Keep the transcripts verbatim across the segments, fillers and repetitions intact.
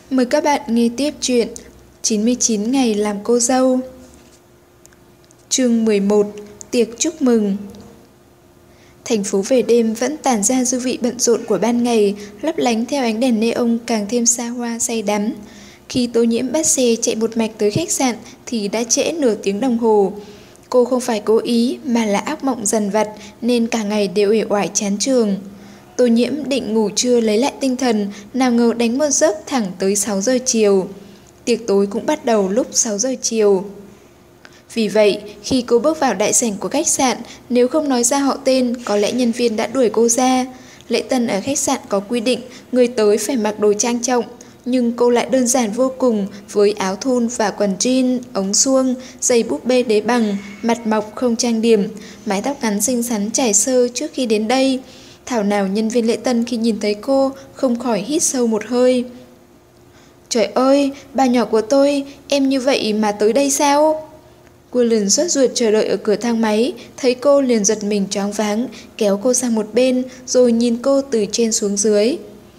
Mời các bạn nghe tiếp chuyện chín mươi chín ngày làm cô dâu. Chương mười một. Tiệc chúc mừng. Thành phố về đêm vẫn tản ra dư vị bận rộn của ban ngày, lấp lánh theo ánh đèn neon càng thêm xa hoa say đắm. Khi Tô Nhiễm bắt xe chạy một mạch tới khách sạn thì đã trễ nửa tiếng đồng hồ. Cô không phải cố ý mà là ác mộng dần vặt nên cả ngày đều uể oải chán trường. Tô Nhiễm định ngủ trưa lấy lại tinh thần, nào ngờ đánh một giấc thẳng tới sáu giờ chiều. Tiệc tối cũng bắt đầu lúc sáu giờ chiều. Vì vậy, khi cô bước vào đại sảnh của khách sạn, nếu không nói ra họ tên, có lẽ nhân viên đã đuổi cô ra. Lễ tân ở khách sạn có quy định người tới phải mặc đồ trang trọng, nhưng cô lại đơn giản vô cùng với áo thun và quần jean, ống suông, giày búp bê đế bằng, mặt mộc không trang điểm, mái tóc ngắn xinh xắn trải sơ trước khi đến đây. Thảo nào nhân viên lễ tân khi nhìn thấy cô không khỏi hít sâu một hơi. Trời ơi, bà nhỏ của tôi, em như vậy mà tới đây sao? Cullen sốt ruột chờ đợi ở cửa thang máy, thấy cô liền giật mình choáng váng, kéo cô sang một bên rồi nhìn cô từ trên xuống dưới.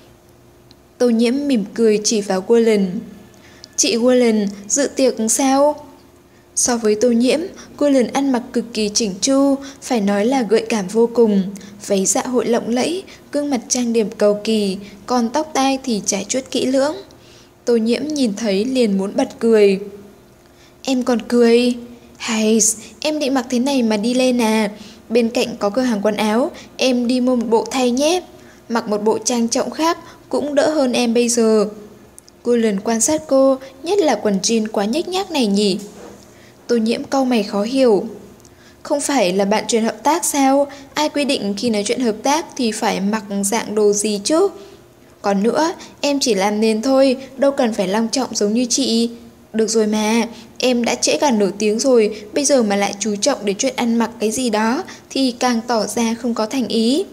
Tô Nhiễm mỉm cười chỉ vào Cullen. Chị Cullen, dự tiệc sao? So với Tô Nhiễm, Cullen ăn mặc cực kỳ chỉnh chu, phải nói là gợi cảm vô cùng. Váy dạ hội lộng lẫy, gương mặt trang điểm cầu kỳ, còn tóc tai thì trải chuốt kỹ lưỡng. Tô Nhiễm nhìn thấy liền muốn bật cười. Em còn cười? Hay, em định mặc thế này mà đi lên à? Bên cạnh có cửa hàng quần áo, em đi mua một bộ thay nhé. Mặc một bộ trang trọng khác cũng đỡ hơn em bây giờ. Cullen quan sát cô, nhất là quần jean quá nhếch nhác này nhỉ. Tô Nhiễm cau mày khó hiểu. Không phải là bạn chuyện hợp tác sao? Ai quy định khi nói chuyện hợp tác thì phải mặc dạng đồ gì chứ? Còn nữa, em chỉ làm nền thôi, đâu cần phải long trọng giống như chị. Được rồi mà, em đã trễ cả nửa tiếng rồi, bây giờ mà lại chú trọng đến chuyện ăn mặc cái gì đó thì càng tỏ ra không có thành ý.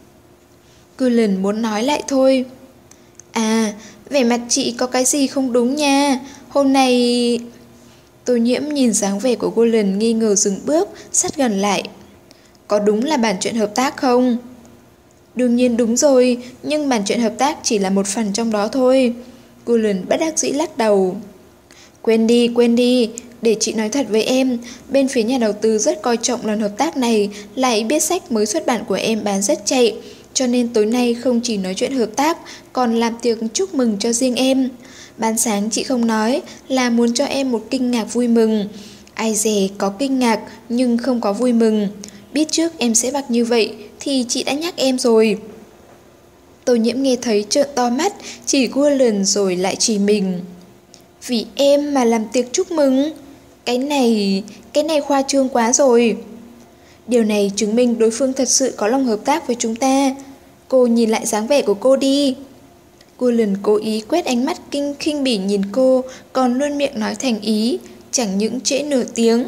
Cullen muốn nói lại thôi. À, vẻ mặt chị có cái gì không đúng nha. Hôm nay... Tô Nhiễm nhìn dáng vẻ của Cullen nghi ngờ dừng bước, sát gần lại. Có đúng là bàn chuyện hợp tác không? Đương nhiên đúng rồi, nhưng bàn chuyện hợp tác chỉ là một phần trong đó thôi. Cullen bất đắc dĩ lắc đầu. Quên đi, quên đi, để chị nói thật với em, bên phía nhà đầu tư rất coi trọng lần hợp tác này, lại biết sách mới xuất bản của em bán rất chạy, cho nên tối nay không chỉ nói chuyện hợp tác, còn làm tiệc chúc mừng cho riêng em. Ban sáng chị không nói là muốn cho em một kinh ngạc vui mừng. Ai dè có kinh ngạc nhưng không có vui mừng. Biết trước em sẽ mặc như vậy thì chị đã nhắc em rồi. Tô Nhiễm nghe thấy trợn to mắt, chỉ Cullen rồi lại chỉ mình. Vì em mà làm tiệc chúc mừng? Cái này, cái này khoa trương quá rồi. Điều này chứng minh đối phương thật sự có lòng hợp tác với chúng ta. Cô nhìn lại dáng vẻ của cô đi. Cullen cố ý quét ánh mắt kinh khinh bỉ nhìn cô, còn luôn miệng nói thành ý, chẳng những trễ nửa tiếng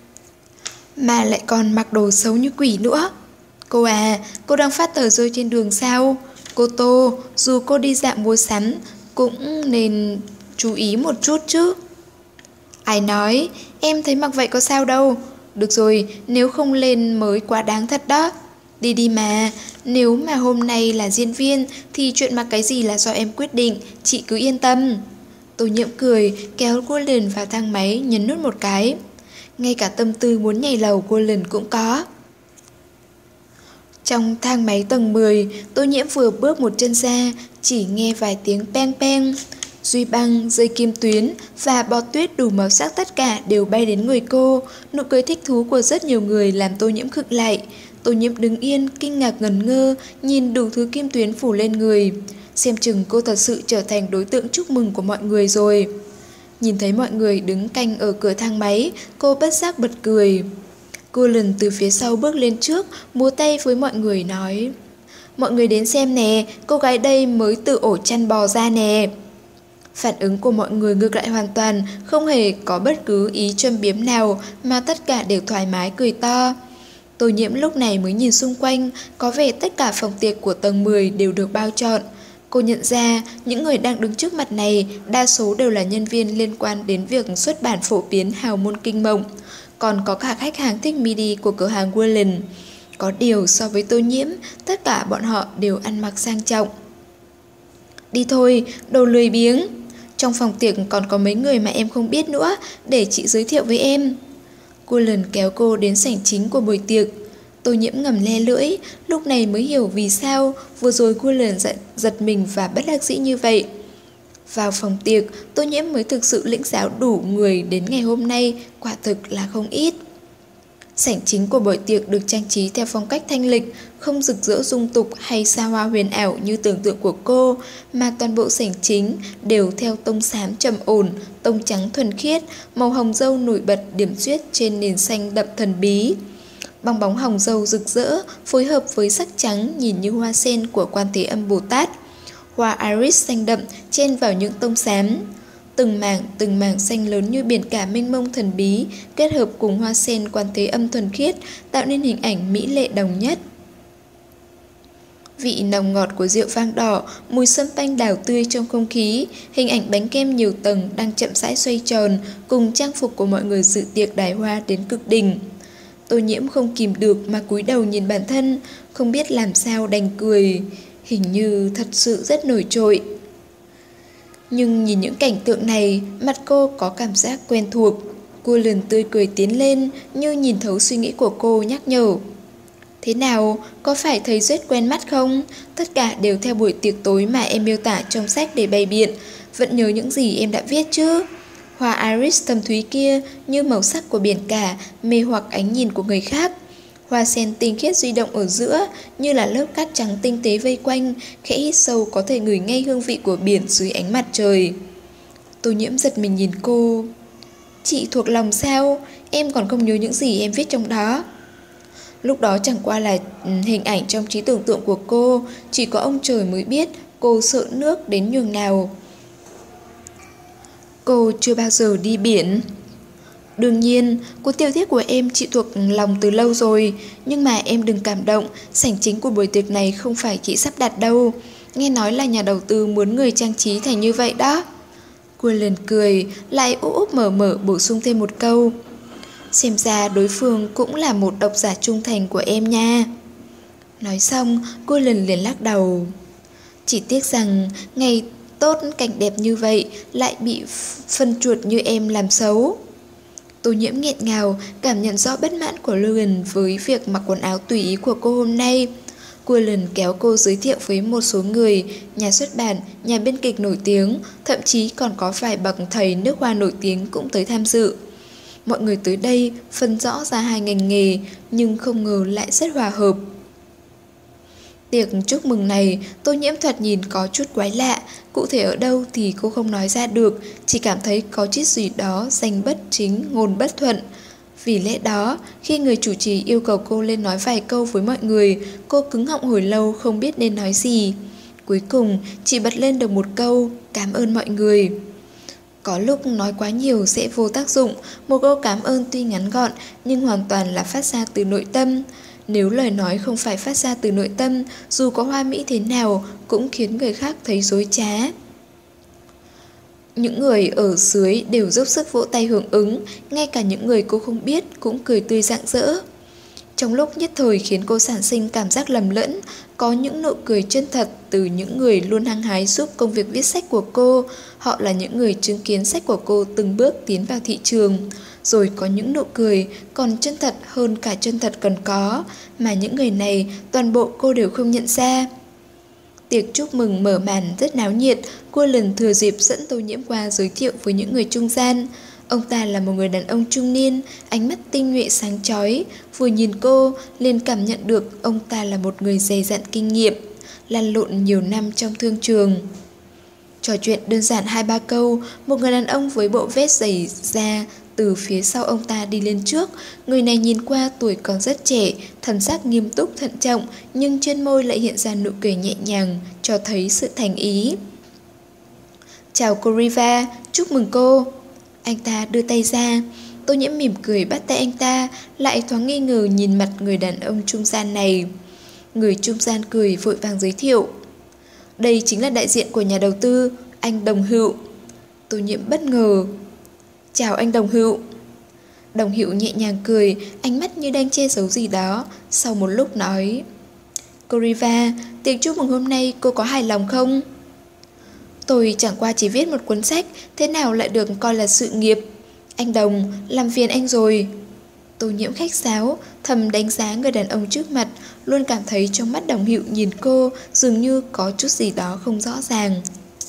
mà lại còn mặc đồ xấu như quỷ nữa. Cô à, cô đang phát tờ rơi trên đường sao? Cô Tô, dù cô đi dạo mua sắm cũng nên chú ý một chút chứ. Ai nói, em thấy mặc vậy có sao đâu. Được rồi, nếu không lên mới quá đáng thật đó. Đi đi mà, nếu mà hôm nay là diễn viên thì chuyện mặc cái gì là do em quyết định, chị cứ yên tâm. Tô Nhiễm cười, kéo Cullen vào thang máy, nhấn nút một cái. Ngay cả tâm tư muốn nhảy lầu Cullen cũng có. Trong thang máy tầng mười, Tô Nhiễm vừa bước một chân ra, chỉ nghe vài tiếng peng peng. Duy băng, dây kim tuyến và bọt tuyết đủ màu sắc tất cả đều bay đến người cô. Nụ cười thích thú của rất nhiều người làm Tô Nhiễm khựng lại. Tô Nhiễm đứng yên, kinh ngạc ngẩn ngơ, nhìn đủ thứ kim tuyến phủ lên người. Xem chừng cô thật sự trở thành đối tượng chúc mừng của mọi người rồi. Nhìn thấy mọi người đứng canh ở cửa thang máy, cô bất giác bật cười. Cullen từ phía sau bước lên trước, múa tay với mọi người nói: Mọi người đến xem nè, cô gái đây mới từ ổ chăn bò ra nè. Phản ứng của mọi người ngược lại hoàn toàn, không hề có bất cứ ý châm biếm nào mà tất cả đều thoải mái cười to. Tô Nhiễm lúc này mới nhìn xung quanh, có vẻ tất cả phòng tiệc của tầng mười đều được bao trọn. Cô nhận ra những người đang đứng trước mặt này đa số đều là nhân viên liên quan đến việc xuất bản phổ biến hào môn kinh mộng. Còn có cả khách hàng thích midi của cửa hàng Cullen. Có điều so với Tô Nhiễm, tất cả bọn họ đều ăn mặc sang trọng. Đi thôi, đồ lười biếng. Trong phòng tiệc còn có mấy người mà em không biết nữa, để chị giới thiệu với em. Cô lần kéo cô đến sảnh chính của buổi tiệc. Tô Nhiễm ngầm le lưỡi, lúc này mới hiểu vì sao vừa rồi cô lần giật, giật mình và bất đắc dĩ như vậy. Vào phòng tiệc, Tô Nhiễm mới thực sự lĩnh giáo đủ người đến ngày hôm nay, quả thực là không ít. Sảnh chính của buổi tiệc được trang trí theo phong cách thanh lịch, không rực rỡ dung tục hay xa hoa huyền ảo như tưởng tượng của cô, mà toàn bộ sảnh chính đều theo tông xám trầm ổn, tông trắng thuần khiết, màu hồng dâu nổi bật điểm xuyết trên nền xanh đậm thần bí. Bong bóng hồng dâu rực rỡ phối hợp với sắc trắng nhìn như hoa sen của Quan Thế Âm Bồ Tát. Hoa iris xanh đậm chen vào những tông xám. Từng mảng, từng mảng xanh lớn như biển cả mênh mông thần bí, kết hợp cùng hoa sen Quan Thế Âm thuần khiết, tạo nên hình ảnh mỹ lệ đồng nhất. Vị nồng ngọt của rượu vang đỏ, mùi sâm panh đào tươi trong không khí, hình ảnh bánh kem nhiều tầng đang chậm rãi xoay tròn, cùng trang phục của mọi người dự tiệc đài hoa đến cực đỉnh. Tô Nhiễm không kìm được mà cúi đầu nhìn bản thân, không biết làm sao đành cười, hình như thật sự rất nổi trội. Nhưng nhìn những cảnh tượng này, mặt cô có cảm giác quen thuộc. Cô liền tươi cười tiến lên, như nhìn thấu suy nghĩ của cô nhắc nhở. Thế nào, có phải thấy rất quen mắt không? Tất cả đều theo buổi tiệc tối mà em miêu tả trong sách để bày biện. Vẫn nhớ những gì em đã viết chứ? Hoa iris thâm thúy kia như màu sắc của biển cả, mê hoặc ánh nhìn của người khác. Hoa sen tinh khiết duy động ở giữa, như là lớp cát trắng tinh tế vây quanh, khẽ hít sâu có thể ngửi ngay hương vị của biển dưới ánh mặt trời. Tô Nhiễm giật mình nhìn cô. Chị thuộc lòng sao? Em còn không nhớ những gì em viết trong đó. Lúc đó chẳng qua là hình ảnh trong trí tưởng tượng của cô, chỉ có ông trời mới biết cô sợ nước đến nhường nào. Cô chưa bao giờ đi biển. Đương nhiên, cuốn tiểu thuyết của em chị thuộc lòng từ lâu rồi, nhưng mà em đừng cảm động, sảnh chính của buổi tiệc này không phải chị sắp đặt đâu. Nghe nói là nhà đầu tư muốn người trang trí thành như vậy đó. Cô lần cười, lại úp úp mở mở bổ sung thêm một câu. Xem ra đối phương cũng là một độc giả trung thành của em nha. Nói xong, cô lần liền lắc đầu. Chỉ tiếc rằng, ngày tốt cảnh đẹp như vậy lại bị phân chuột như em làm xấu. Tô Nhiễm nghẹn ngào, cảm nhận rõ bất mãn của Logan với việc mặc quần áo tùy ý của cô hôm nay. Cô lần kéo cô giới thiệu với một số người, nhà xuất bản, nhà biên kịch nổi tiếng, thậm chí còn có vài bậc thầy nước hoa nổi tiếng cũng tới tham dự. Mọi người tới đây phân rõ ra hai ngành nghề, nhưng không ngờ lại rất hòa hợp. Tiệc chúc mừng này, Tô Nhiễm thoạt nhìn có chút quái lạ, cụ thể ở đâu thì cô không nói ra được, chỉ cảm thấy có chút gì đó danh bất chính, ngôn bất thuận. Vì lẽ đó, khi người chủ trì yêu cầu cô lên nói vài câu với mọi người, cô cứng họng hồi lâu không biết nên nói gì. Cuối cùng, chỉ bật lên được một câu, cảm ơn mọi người. Có lúc nói quá nhiều sẽ vô tác dụng, một câu cảm ơn tuy ngắn gọn nhưng hoàn toàn là phát ra từ nội tâm. Nếu lời nói không phải phát ra từ nội tâm, dù có hoa mỹ thế nào cũng khiến người khác thấy dối trá. Những người ở dưới đều dốc sức vỗ tay hưởng ứng, ngay cả những người cô không biết cũng cười tươi rạng rỡ. Trong lúc nhất thời khiến cô sản sinh cảm giác lầm lẫn, có những nụ cười chân thật từ những người luôn hăng hái giúp công việc viết sách của cô. Họ là những người chứng kiến sách của cô từng bước tiến vào thị trường. Rồi có những nụ cười còn chân thật hơn cả chân thật cần có, mà những người này toàn bộ cô đều không nhận ra. Tiệc chúc mừng mở màn rất náo nhiệt, cô lần thừa dịp dẫn Tô Nhiễm qua giới thiệu với những người trung gian. Ông ta là một người đàn ông trung niên, ánh mắt tinh nhuệ sáng chói. Vừa nhìn cô, liền cảm nhận được ông ta là một người dày dặn kinh nghiệm, lăn lộn nhiều năm trong thương trường. Trò chuyện đơn giản hai ba câu, một người đàn ông với bộ vest dày da từ phía sau ông ta đi lên trước. Người này nhìn qua tuổi còn rất trẻ, thần sắc nghiêm túc thận trọng, nhưng trên môi lại hiện ra nụ cười nhẹ nhàng, cho thấy sự thành ý. Chào cô Riva, chúc mừng cô. Anh ta đưa tay ra. Tô Nhiễm mỉm cười bắt tay anh ta, lại thoáng nghi ngờ nhìn mặt người đàn ông trung gian này. Người trung gian cười vội vàng giới thiệu. Đây chính là đại diện của nhà đầu tư, anh Đồng Hữu. Tô Nhiễm bất ngờ. Chào anh Đồng Hữu. Đồng Hữu nhẹ nhàng cười, ánh mắt như đang che giấu gì đó. Sau một lúc nói, cô Riva, tiệc chúc mừng hôm nay cô có hài lòng không? Tôi chẳng qua chỉ viết một cuốn sách, thế nào lại được coi là sự nghiệp? Anh Đồng, làm phiền anh rồi. Tô Nhiễm khách sáo, thầm đánh giá người đàn ông trước mặt, luôn cảm thấy trong mắt Đồng Hữu nhìn cô dường như có chút gì đó không rõ ràng.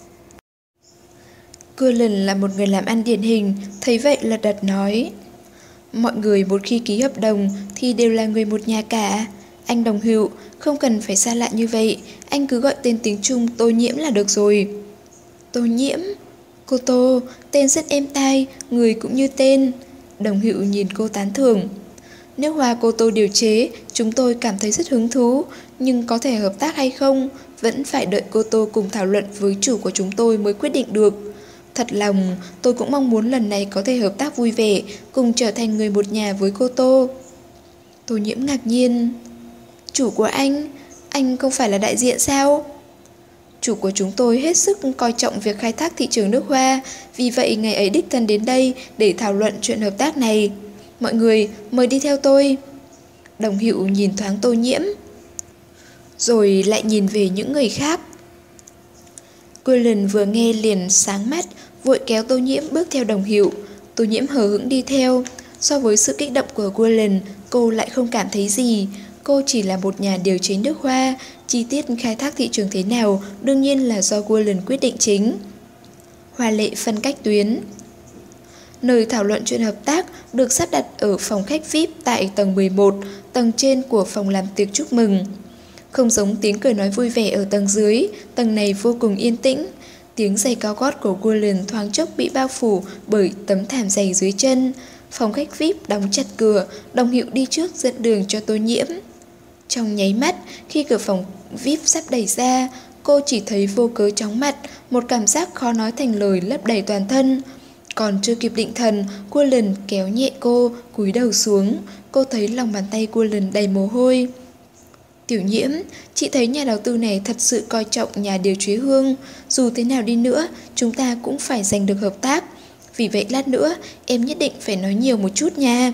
Cullen là một người làm ăn điển hình, thấy vậy lật đật nói. Mọi người một khi ký hợp đồng thì đều là người một nhà cả. Anh Đồng Hữu, không cần phải xa lạ như vậy, anh cứ gọi tên tiếng Trung Tô Nhiễm là được rồi. Tô Nhiễm? Cô Tô, tên rất êm tai, người cũng như tên. Đồng Hữu nhìn cô tán thưởng. Nước hoa cô Tô điều chế, chúng tôi cảm thấy rất hứng thú, nhưng có thể hợp tác hay không, vẫn phải đợi cô Tô cùng thảo luận với chủ của chúng tôi mới quyết định được. Thật lòng, tôi cũng mong muốn lần này có thể hợp tác vui vẻ, cùng trở thành người một nhà với cô Tô. Tô Nhiễm ngạc nhiên. Chủ của anh, anh không phải là đại diện sao? Chủ của chúng tôi hết sức coi trọng việc khai thác thị trường nước hoa, vì vậy ngày ấy đích thân đến đây để thảo luận chuyện hợp tác này. Mọi người, mời đi theo tôi. Đồng Hữu nhìn thoáng Tô Nhiễm, rồi lại nhìn về những người khác. Cullen vừa nghe liền sáng mắt, vội kéo Tô Nhiễm bước theo Đồng Hữu. Tô Nhiễm hờ hững đi theo. So với sự kích động của Cullen, cô lại không cảm thấy gì. Cô chỉ là một nhà điều chế nước hoa, chi tiết khai thác thị trường thế nào đương nhiên là do Cullen quyết định chính. Hoa lệ phân cách tuyến. Nơi thảo luận chuyện hợp tác được sắp đặt ở phòng khách vi ai pi tại tầng mười một, tầng trên của phòng làm tiệc chúc mừng. Không giống tiếng cười nói vui vẻ ở tầng dưới, tầng này vô cùng yên tĩnh. Tiếng giày cao gót của Cullen thoáng chốc bị bao phủ bởi tấm thảm dày dưới chân. Phòng khách vi ai pi đóng chặt cửa, Đồng Hữu đi trước dẫn đường cho Tô Nhiễm. Trong nháy mắt, khi cửa phòng vi ai pi sắp đẩy ra, cô chỉ thấy vô cớ chóng mặt, một cảm giác khó nói thành lời lấp đầy toàn thân. Còn chưa kịp định thần, Cullen kéo nhẹ cô, cúi đầu xuống. Cô thấy lòng bàn tay Cullen đầy mồ hôi. Tiểu Nhiễm, chị thấy nhà đầu tư này thật sự coi trọng nhà điều chế hương. Dù thế nào đi nữa, chúng ta cũng phải giành được hợp tác. Vì vậy lát nữa, em nhất định phải nói nhiều một chút nha.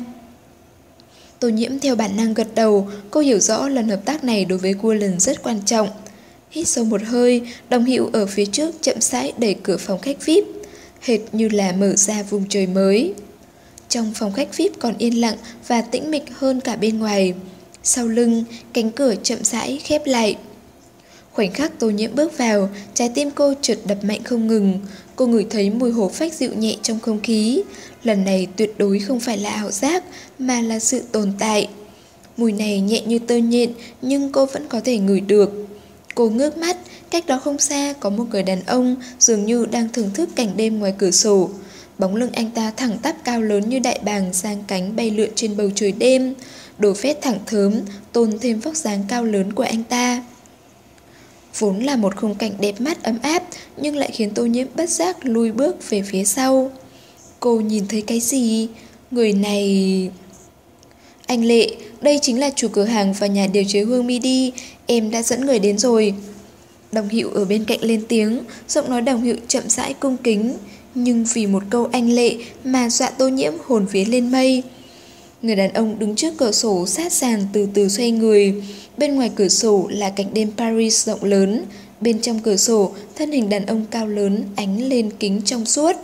Tô Nhiễm theo bản năng gật đầu, cô hiểu rõ lần hợp tác này đối với Cullen rất quan trọng. Hít sâu một hơi, Đồng Hữu ở phía trước chậm rãi đẩy cửa phòng khách vi ai pi, hệt như là mở ra vùng trời mới. Trong phòng khách vi ai pi còn yên lặng và tĩnh mịch hơn cả bên ngoài. Sau lưng, cánh cửa chậm rãi khép lại. Khoảnh khắc Tô Nhiễm bước vào, trái tim cô chợt đập mạnh không ngừng. Cô ngửi thấy mùi hổ phách dịu nhẹ trong không khí. Lần này tuyệt đối không phải là ảo giác, mà là sự tồn tại. Mùi này nhẹ như tơ nhện, nhưng cô vẫn có thể ngửi được. Cô ngước mắt, cách đó không xa có một người đàn ông dường như đang thưởng thức cảnh đêm ngoài cửa sổ. Bóng lưng anh ta thẳng tắp cao lớn như đại bàng giang cánh bay lượn trên bầu trời đêm. Đồ phết thẳng thớm, tôn thêm vóc dáng cao lớn của anh ta. Vốn là một khung cảnh đẹp mắt ấm áp, nhưng lại khiến Tô Nhiễm bất giác lùi bước về phía sau. Cô nhìn thấy cái gì? Người này... Anh Lệ, đây chính là chủ cửa hàng và nhà điều chế hương Midi, em đã dẫn người đến rồi. Đồng Hữu ở bên cạnh lên tiếng, giọng nói Đồng Hữu chậm rãi cung kính, nhưng vì một câu anh Lệ mà dọa Tô Nhiễm hồn vía lên mây. Người đàn ông đứng trước cửa sổ sát sàn từ từ xoay người. Bên ngoài cửa sổ là cảnh đêm Paris rộng lớn. Bên trong cửa sổ, thân hình đàn ông cao lớn ánh lên kính trong suốt.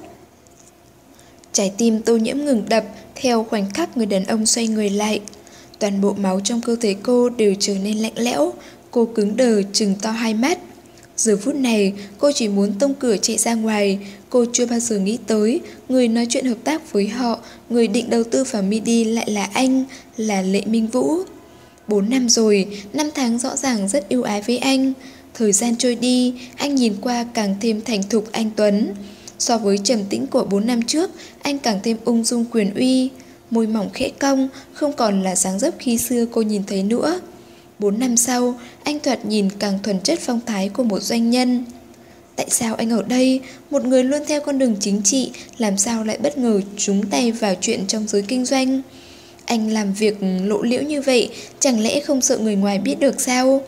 Trái tim Tô Nhiễm ngừng đập theo khoảnh khắc người đàn ông xoay người lại. Toàn bộ máu trong cơ thể cô đều trở nên lạnh lẽo. Cô cứng đờ trừng to hai mắt. Giờ phút này, cô chỉ muốn tông cửa chạy ra ngoài. Cô chưa bao giờ nghĩ tới, người nói chuyện hợp tác với họ, người định đầu tư vào Midi lại là anh, là Lệ Minh Vũ. Bốn năm rồi, năm tháng rõ ràng rất ưu ái với anh. Thời gian trôi đi, anh nhìn qua càng thêm thành thục anh tuấn. So với trầm tĩnh của bốn năm trước, anh càng thêm ung dung quyền uy. Môi mỏng khẽ cong, không còn là dáng dấp khi xưa cô nhìn thấy nữa. Bốn năm sau, anh thoạt nhìn càng thuần chất phong thái của một doanh nhân. Tại sao anh ở đây, một người luôn theo con đường chính trị, làm sao lại bất ngờ trúng tay vào chuyện trong giới kinh doanh? Anh làm việc lộ liễu như vậy, chẳng lẽ không sợ người ngoài biết được sao?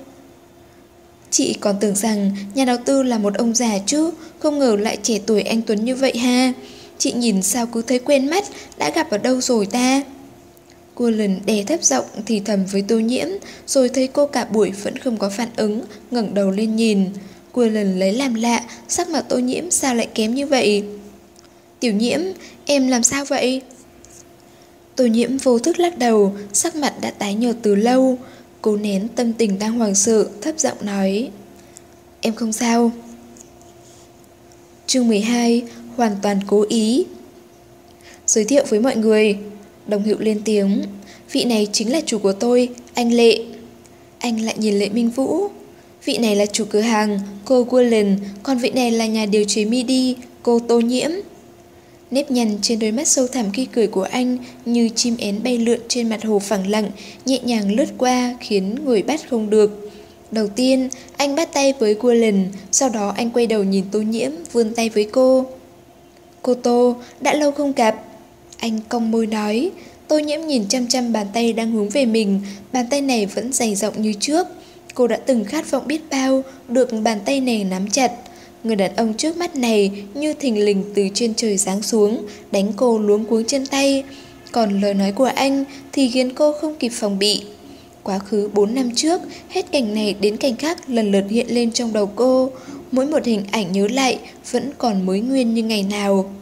Chị còn tưởng rằng nhà đầu tư là một ông già chứ, không ngờ lại trẻ tuổi anh tuấn như vậy ha. Chị nhìn sao cứ thấy quen mắt, đã gặp ở đâu rồi ta? Cullen đè thấp giọng thì thầm với Tô Nhiễm, rồi thấy cô cả buổi vẫn không có phản ứng, ngẩng đầu lên nhìn. Cô lần lấy làm lạ, sắc mặt Tô Nhiễm sao lại kém như vậy? Tiểu Nhiễm, em làm sao vậy? Tô Nhiễm vô thức lắc đầu, sắc mặt đã tái nhợt từ lâu. Cô nén tâm tình đang hoảng sợ, thấp giọng nói: Em không sao. Chương mười hai, hoàn toàn cố ý. Giới thiệu với mọi người. Đồng Hữu lên tiếng: Vị này chính là chủ của tôi, anh Lệ. Anh lại nhìn Lệ Minh Vũ. Vị này là chủ cửa hàng, cô Gulen, còn vị này là nhà điều chế midi, cô Tô Nhiễm. Nếp nhăn trên đôi mắt sâu thẳm khi cười của anh như chim én bay lượn trên mặt hồ phẳng lặng, nhẹ nhàng lướt qua khiến người bắt không được. Đầu tiên, anh bắt tay với Gulen, sau đó anh quay đầu nhìn Tô Nhiễm, vươn tay với cô. Cô Tô, đã lâu không gặp. Anh cong môi nói. Tô Nhiễm nhìn chăm chăm bàn tay đang hướng về mình, bàn tay này vẫn dày rộng như trước. Cô đã từng khát vọng biết bao, được bàn tay này nắm chặt. Người đàn ông trước mắt này như thình lình từ trên trời giáng xuống, đánh cô luống cuống chân tay. Còn lời nói của anh thì khiến cô không kịp phòng bị. Quá khứ bốn năm trước, hết cảnh này đến cảnh khác lần lượt hiện lên trong đầu cô. Mỗi một hình ảnh nhớ lại vẫn còn mới nguyên như ngày nào.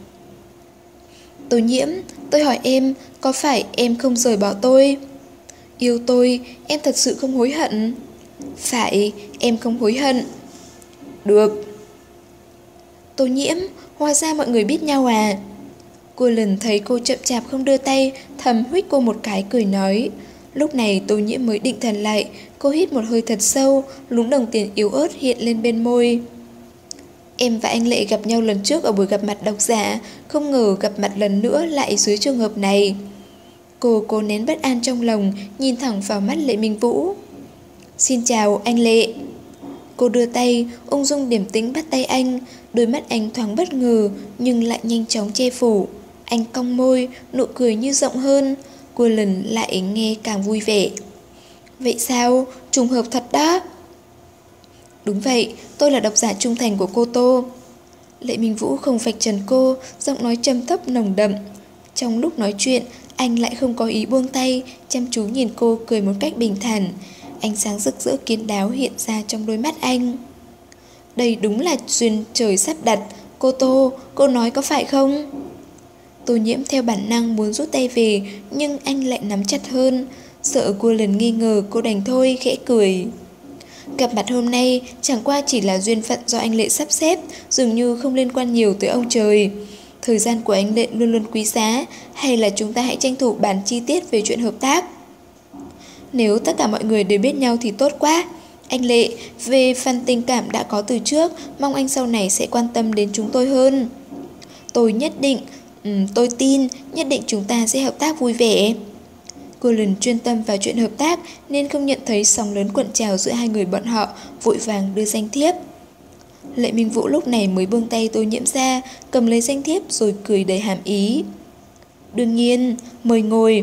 Tô Nhiễm, tôi hỏi em, có phải em không rời bỏ tôi? Yêu tôi, em thật sự không hối hận. Phải, em không hối hận. Được. Tô Nhiễm, hóa ra mọi người biết nhau à? Cô lần thấy cô chậm chạp không đưa tay, thầm huých cô một cái cười nói. Lúc này Tô Nhiễm mới định thần lại, cô hít một hơi thật sâu, lúm đồng tiền yếu ớt hiện lên bên môi. Em và anh Lệ gặp nhau lần trước ở buổi gặp mặt độc giả, không ngờ gặp mặt lần nữa lại dưới trường hợp này. Cô cố nén bất an trong lòng, nhìn thẳng vào mắt Lệ Minh Vũ. Xin chào anh Lệ. Cô đưa tay, ung dung điềm tĩnh bắt tay anh, đôi mắt anh thoáng bất ngờ nhưng lại nhanh chóng che phủ. Anh cong môi, nụ cười như rộng hơn. Cô lần lại nghe càng vui vẻ. Vậy sao? Trùng hợp thật đó. Đúng vậy, tôi là độc giả trung thành của cô Tô. Lệ Minh Vũ không vạch trần cô, giọng nói trầm thấp nồng đậm. Trong lúc nói chuyện, anh lại không có ý buông tay, chăm chú nhìn cô cười một cách bình thản. Ánh sáng rực rỡ kiến đáo hiện ra trong đôi mắt anh. Đây đúng là duyên trời sắp đặt. Cô Tô, cô nói có phải không? Tô Nhiễm theo bản năng muốn rút tay về, nhưng anh lại nắm chặt hơn. Sợ cô lần nghi ngờ, cô đành thôi, khẽ cười. Gặp mặt hôm nay chẳng qua chỉ là duyên phận do anh Lệ sắp xếp, dường như không liên quan nhiều tới ông trời. Thời gian của anh Lệ luôn luôn quý giá, hay là chúng ta hãy tranh thủ bàn chi tiết về chuyện hợp tác. Nếu tất cả mọi người đều biết nhau thì tốt quá. Anh Lệ, về phần tình cảm đã có từ trước, mong anh sau này sẽ quan tâm đến chúng tôi hơn. Tôi nhất định, um, tôi tin, nhất định chúng ta sẽ hợp tác vui vẻ. Cô lần chuyên tâm vào chuyện hợp tác nên không nhận thấy sóng lớn cuộn trào giữa hai người bọn họ, vội vàng đưa danh thiếp. Lệ Minh Vũ lúc này mới buông tay Tô Nhiễm ra, cầm lấy danh thiếp rồi cười đầy hàm ý. Đương nhiên, mời ngồi.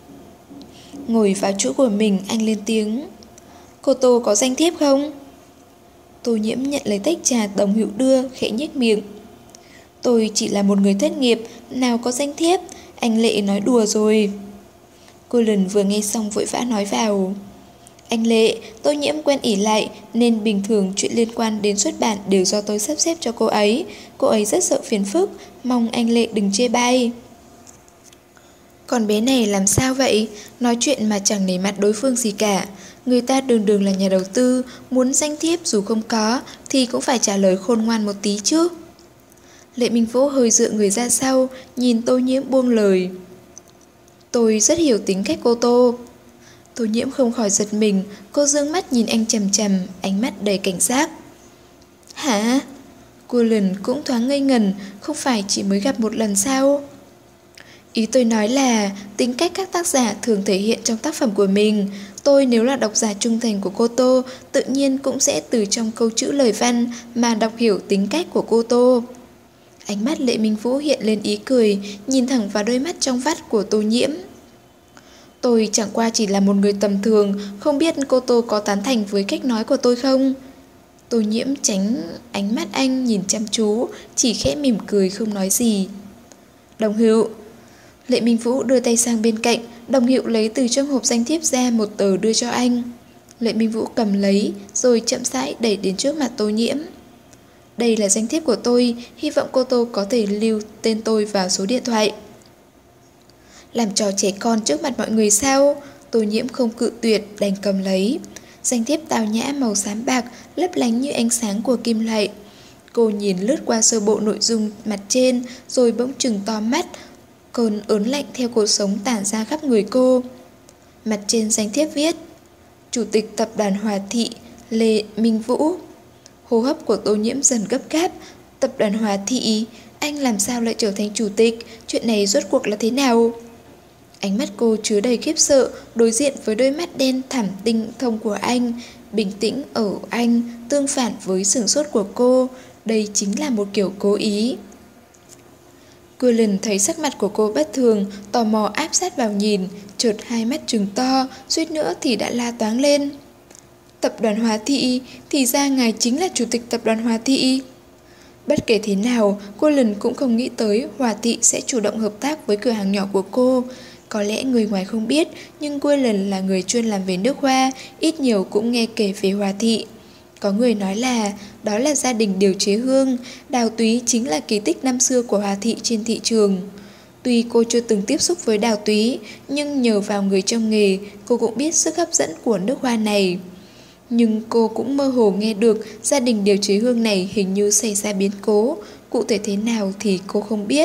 Ngồi vào chỗ của mình, anh lên tiếng. Cô Tô có danh thiếp không? Tô Nhiễm nhận lấy tách trà Đồng Hữu đưa, khẽ nhếch miệng. Tôi chỉ là một người thất nghiệp, nào có danh thiếp, anh Lệ nói đùa rồi. Cô lần vừa nghe xong vội vã nói vào. Anh Lệ, Tô Nhiễm quen ỉ lại nên bình thường chuyện liên quan đến xuất bản đều do tôi sắp xếp cho cô ấy. Cô ấy rất sợ phiền phức, mong anh Lệ đừng chê bai. Còn bé này làm sao vậy? Nói chuyện mà chẳng nể mặt đối phương gì cả. Người ta đường đường là nhà đầu tư, muốn danh thiếp dù không có thì cũng phải trả lời khôn ngoan một tí chứ. Lệ Minh Vũ hơi dựa người ra sau, nhìn Tô Nhiễm buông lời. Tôi rất hiểu tính cách cô Tô. Tô Nhiễm không khỏi giật mình, cô dương mắt nhìn anh chằm chằm, ánh mắt đầy cảnh giác. Hả? Cô lần cũng thoáng ngây ngần, không phải chỉ mới gặp một lần sao? Ý tôi nói là tính cách các tác giả thường thể hiện trong tác phẩm của mình. Tôi nếu là độc giả trung thành của cô Tô, tự nhiên cũng sẽ từ trong câu chữ lời văn mà đọc hiểu tính cách của cô Tô. Ánh mắt Lệ Minh Vũ hiện lên ý cười, nhìn thẳng vào đôi mắt trong vắt của Tô Nhiễm. Tôi chẳng qua chỉ là một người tầm thường, không biết cô Tô có tán thành với cách nói của tôi không? Tô Nhiễm tránh ánh mắt anh nhìn chăm chú, chỉ khẽ mỉm cười không nói gì. Đồng Hữu. Lệ Minh Vũ đưa tay sang bên cạnh, Đồng Hữu lấy từ trong hộp danh thiếp ra một tờ đưa cho anh. Lệ Minh Vũ cầm lấy, rồi chậm rãi đẩy đến trước mặt Tô Nhiễm. Đây là danh thiếp của tôi, hy vọng cô Tô có thể lưu tên tôi vào số điện thoại. Làm trò trẻ con trước mặt mọi người sao? Tô Nhiễm không cự tuyệt, đành cầm lấy. Danh thiếp tao nhã màu xám bạc, lấp lánh như ánh sáng của kim loại. Cô nhìn lướt qua sơ bộ nội dung mặt trên, rồi bỗng trừng to mắt. Cơn ớn lạnh theo cột sống tản ra khắp người cô. Mặt trên danh thiếp viết: Chủ tịch tập đoàn Hòa Thị, Lệ Minh Vũ. Hô hấp của Tô Nhiễm dần gấp gáp. Tập đoàn Hòa Thị, anh làm sao lại trở thành chủ tịch? Chuyện này rốt cuộc là thế nào? Ánh mắt cô chứa đầy khiếp sợ, đối diện với đôi mắt đen thẳm tinh thông của anh. Bình tĩnh ở anh, tương phản với sửng sốt của cô. Đây chính là một kiểu cố ý. Cullen thấy sắc mặt của cô bất thường, tò mò áp sát vào nhìn, chợt hai mắt trừng to, suýt nữa thì đã la toáng lên. Tập đoàn Hòa Thị, thì ra ngài chính là chủ tịch tập đoàn Hòa Thị. Bất kể thế nào, Cullen cũng không nghĩ tới Hòa Thị sẽ chủ động hợp tác với cửa hàng nhỏ của cô. Có lẽ người ngoài không biết, nhưng Cullen là người chuyên làm về nước hoa, ít nhiều cũng nghe kể về Hòa Thị. Có người nói là đó là gia đình điều chế hương, đào túy chính là kỳ tích năm xưa của Hòa Thị trên thị trường. Tuy cô chưa từng tiếp xúc với đào túy, nhưng nhờ vào người trong nghề, cô cũng biết sức hấp dẫn của nước hoa này. Nhưng cô cũng mơ hồ nghe được gia đình điều chế hương này hình như xảy ra biến cố, cụ thể thế nào thì cô không biết.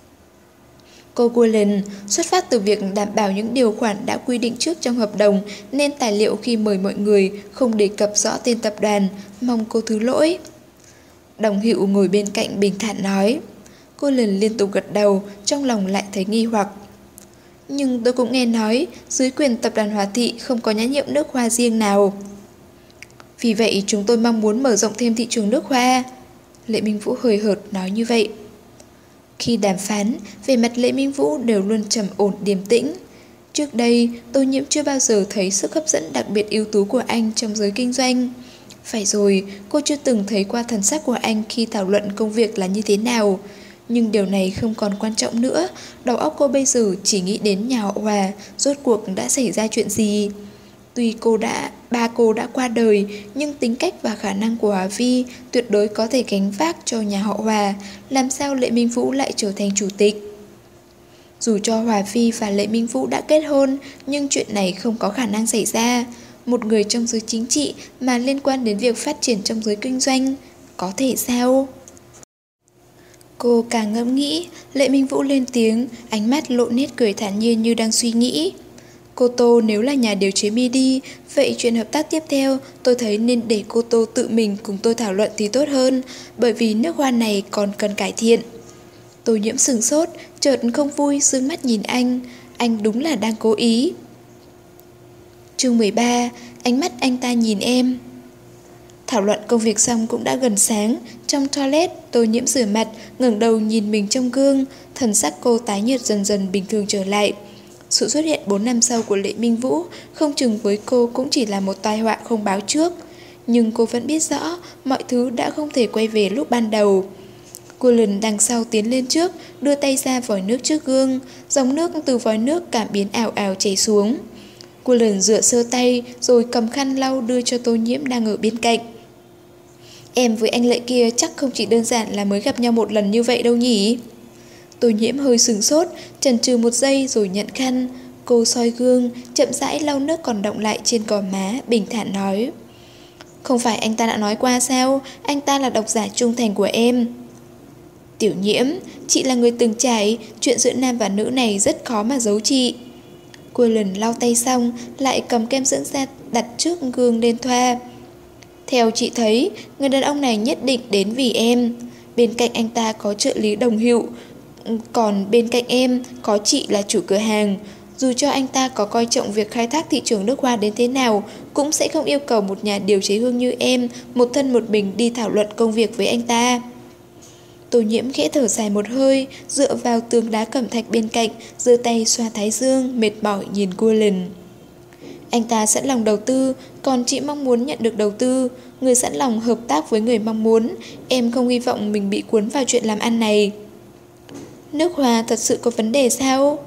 Cô Cullen xuất phát từ việc đảm bảo những điều khoản đã quy định trước trong hợp đồng, nên tài liệu khi mời mọi người không đề cập rõ tên tập đoàn, mong cô thứ lỗi. Đồng Hữu ngồi bên cạnh bình thản nói. Cullen liên tục gật đầu, trong lòng lại thấy nghi hoặc. Nhưng tôi cũng nghe nói dưới quyền tập đoàn Hòa Thị không có nhãn hiệu nước hoa riêng nào. Vì vậy chúng tôi mong muốn mở rộng thêm thị trường nước hoa. Lệ Minh Vũ hời hợt nói như vậy. Khi đàm phán, về mặt Lệ Minh Vũ đều luôn trầm ổn điềm tĩnh. Trước đây, Tô Nhiễm chưa bao giờ thấy sức hấp dẫn đặc biệt ưu tú của anh trong giới kinh doanh. Phải rồi, cô chưa từng thấy qua thần sắc của anh khi thảo luận công việc là như thế nào. Nhưng điều này không còn quan trọng nữa, đầu óc cô bây giờ chỉ nghĩ đến nhà họ Hòa, rốt cuộc đã xảy ra chuyện gì. Tuy cô đã, ba cô đã qua đời, nhưng tính cách và khả năng của Hòa Vi tuyệt đối có thể gánh vác cho nhà họ Hòa, làm sao Lệ Minh Vũ lại trở thành chủ tịch. Dù cho Hòa Vi và Lệ Minh Vũ đã kết hôn, nhưng chuyện này không có khả năng xảy ra. Một người trong giới chính trị mà liên quan đến việc phát triển trong giới kinh doanh, có thể sao? Cô càng ngẫm nghĩ, Lệ Minh Vũ lên tiếng, ánh mắt lộ nét cười thản nhiên như đang suy nghĩ. Cô Tô nếu là nhà điều chế midi, vậy chuyện hợp tác tiếp theo tôi thấy nên để cô Tô tự mình cùng tôi thảo luận thì tốt hơn, bởi vì nước hoa này còn cần cải thiện. Tô Nhiễm sửng sốt, chợt không vui sương mắt nhìn anh, anh đúng là đang cố ý. Chương mười ba, ánh mắt anh ta nhìn em. Thảo luận công việc xong cũng đã gần sáng, trong toilet Tô Nhiễm rửa mặt, ngẩng đầu nhìn mình trong gương, thần sắc cô tái nhợt dần dần bình thường trở lại. Sự xuất hiện bốn năm sau của Lệ Minh Vũ không chừng với cô cũng chỉ là một tai họa không báo trước. Nhưng cô vẫn biết rõ mọi thứ đã không thể quay về lúc ban đầu. Cullen đằng sau tiến lên trước, đưa tay ra vòi nước trước gương, dòng nước từ vòi nước cảm biến ảo ảo chảy xuống. Cullen rửa sơ tay rồi cầm khăn lau đưa cho Tô Nhiễm đang ở bên cạnh. Em với anh Lệ kia chắc không chỉ đơn giản là mới gặp nhau một lần như vậy đâu nhỉ? Tô Nhiễm hơi sửng sốt, chần chừ một giây rồi nhận khăn. Cô soi gương, chậm rãi lau nước còn đọng lại trên gò má, bình thản nói. Không phải anh ta đã nói qua sao, anh ta là độc giả trung thành của em. Tiểu Nhiễm, chị là người từng trải, chuyện giữa nam và nữ này rất khó mà giấu chị. Cullen lau tay xong, lại cầm kem dưỡng da đặt trước gương lên thoa. Theo chị thấy, người đàn ông này nhất định đến vì em. Bên cạnh anh ta có trợ lý Đồng Hữu, còn bên cạnh em có chị là chủ cửa hàng. Dù cho anh ta có coi trọng việc khai thác thị trường nước hoa đến thế nào, cũng sẽ không yêu cầu một nhà điều chế hương như em một thân một mình đi thảo luận công việc với anh ta. Tô Nhiễm khẽ thở dài một hơi, dựa vào tường đá cẩm thạch bên cạnh, giơ tay xoa thái dương, mệt mỏi nhìn Cullen. Anh ta sẵn lòng đầu tư, còn chị mong muốn nhận được đầu tư. Người sẵn lòng hợp tác với người mong muốn, em không hy vọng mình bị cuốn vào chuyện làm ăn này. Nước hoa thật sự có vấn đề sao?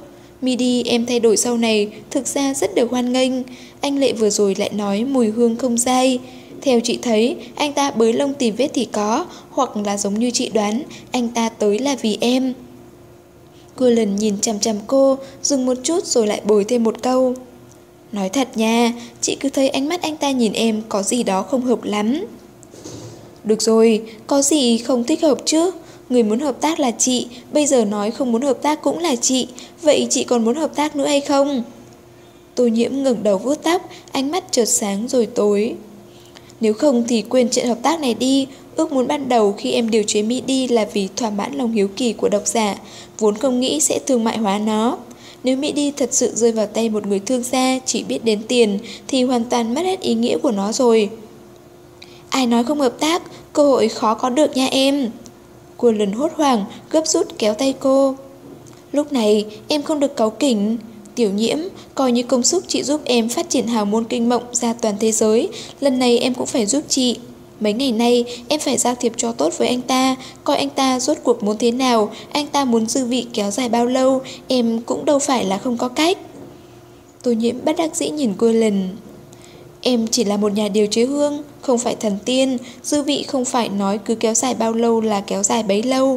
Midi em thay đổi sau này thực ra rất được hoan nghênh. Anh Lệ vừa rồi lại nói mùi hương không dai. Theo chị thấy, anh ta bới lông tìm vết thì có, hoặc là giống như chị đoán, anh ta tới là vì em. Cô lần nhìn chằm chằm cô, dừng một chút rồi lại bồi thêm một câu. Nói thật nha, chị cứ thấy ánh mắt anh ta nhìn em có gì đó không hợp lắm. Được rồi, có gì không thích hợp chứ? Người muốn hợp tác là chị, bây giờ nói không muốn hợp tác cũng là chị, vậy chị còn muốn hợp tác nữa hay không? Tô Nhiễm ngẩng đầu vuốt tóc, ánh mắt chợt sáng rồi tối. Nếu không thì quên chuyện hợp tác này đi, ước muốn ban đầu khi em điều chế Midi là vì thỏa mãn lòng hiếu kỳ của độc giả, vốn không nghĩ sẽ thương mại hóa nó. Nếu Midi thật sự rơi vào tay một người thương gia chỉ biết đến tiền thì hoàn toàn mất hết ý nghĩa của nó rồi. Ai nói không hợp tác, cơ hội khó có được nha em. Cô lần hốt hoảng, gấp rút kéo tay cô. Lúc này em không được cáu kỉnh. Tiểu Nhiễm, coi như công sức chị giúp em phát triển hào môn kinh mộng ra toàn thế giới, lần này em cũng phải giúp chị. Mấy ngày nay em phải giao thiệp cho tốt với anh ta, coi anh ta rốt cuộc muốn thế nào, anh ta muốn dư vị kéo dài bao lâu, em cũng đâu phải là không có cách. Tô Nhiễm bất đắc dĩ nhìn cô lần. Em chỉ là một nhà điều chế hương, không phải thần tiên, dư vị không phải nói cứ kéo dài bao lâu là kéo dài bấy lâu.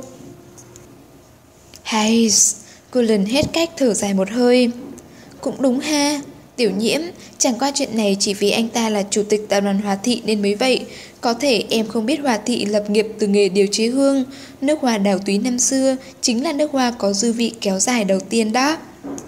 Hay, cô lần hết cách thở dài một hơi. Cũng đúng ha, Tiểu Nhiễm, chẳng qua chuyện này chỉ vì anh ta là chủ tịch tập đoàn Hòa Thị nên mới vậy. Có thể em không biết Hòa Thị lập nghiệp từ nghề điều chế hương. Nước hoa đào túy năm xưa chính là nước hoa có dư vị kéo dài đầu tiên đó.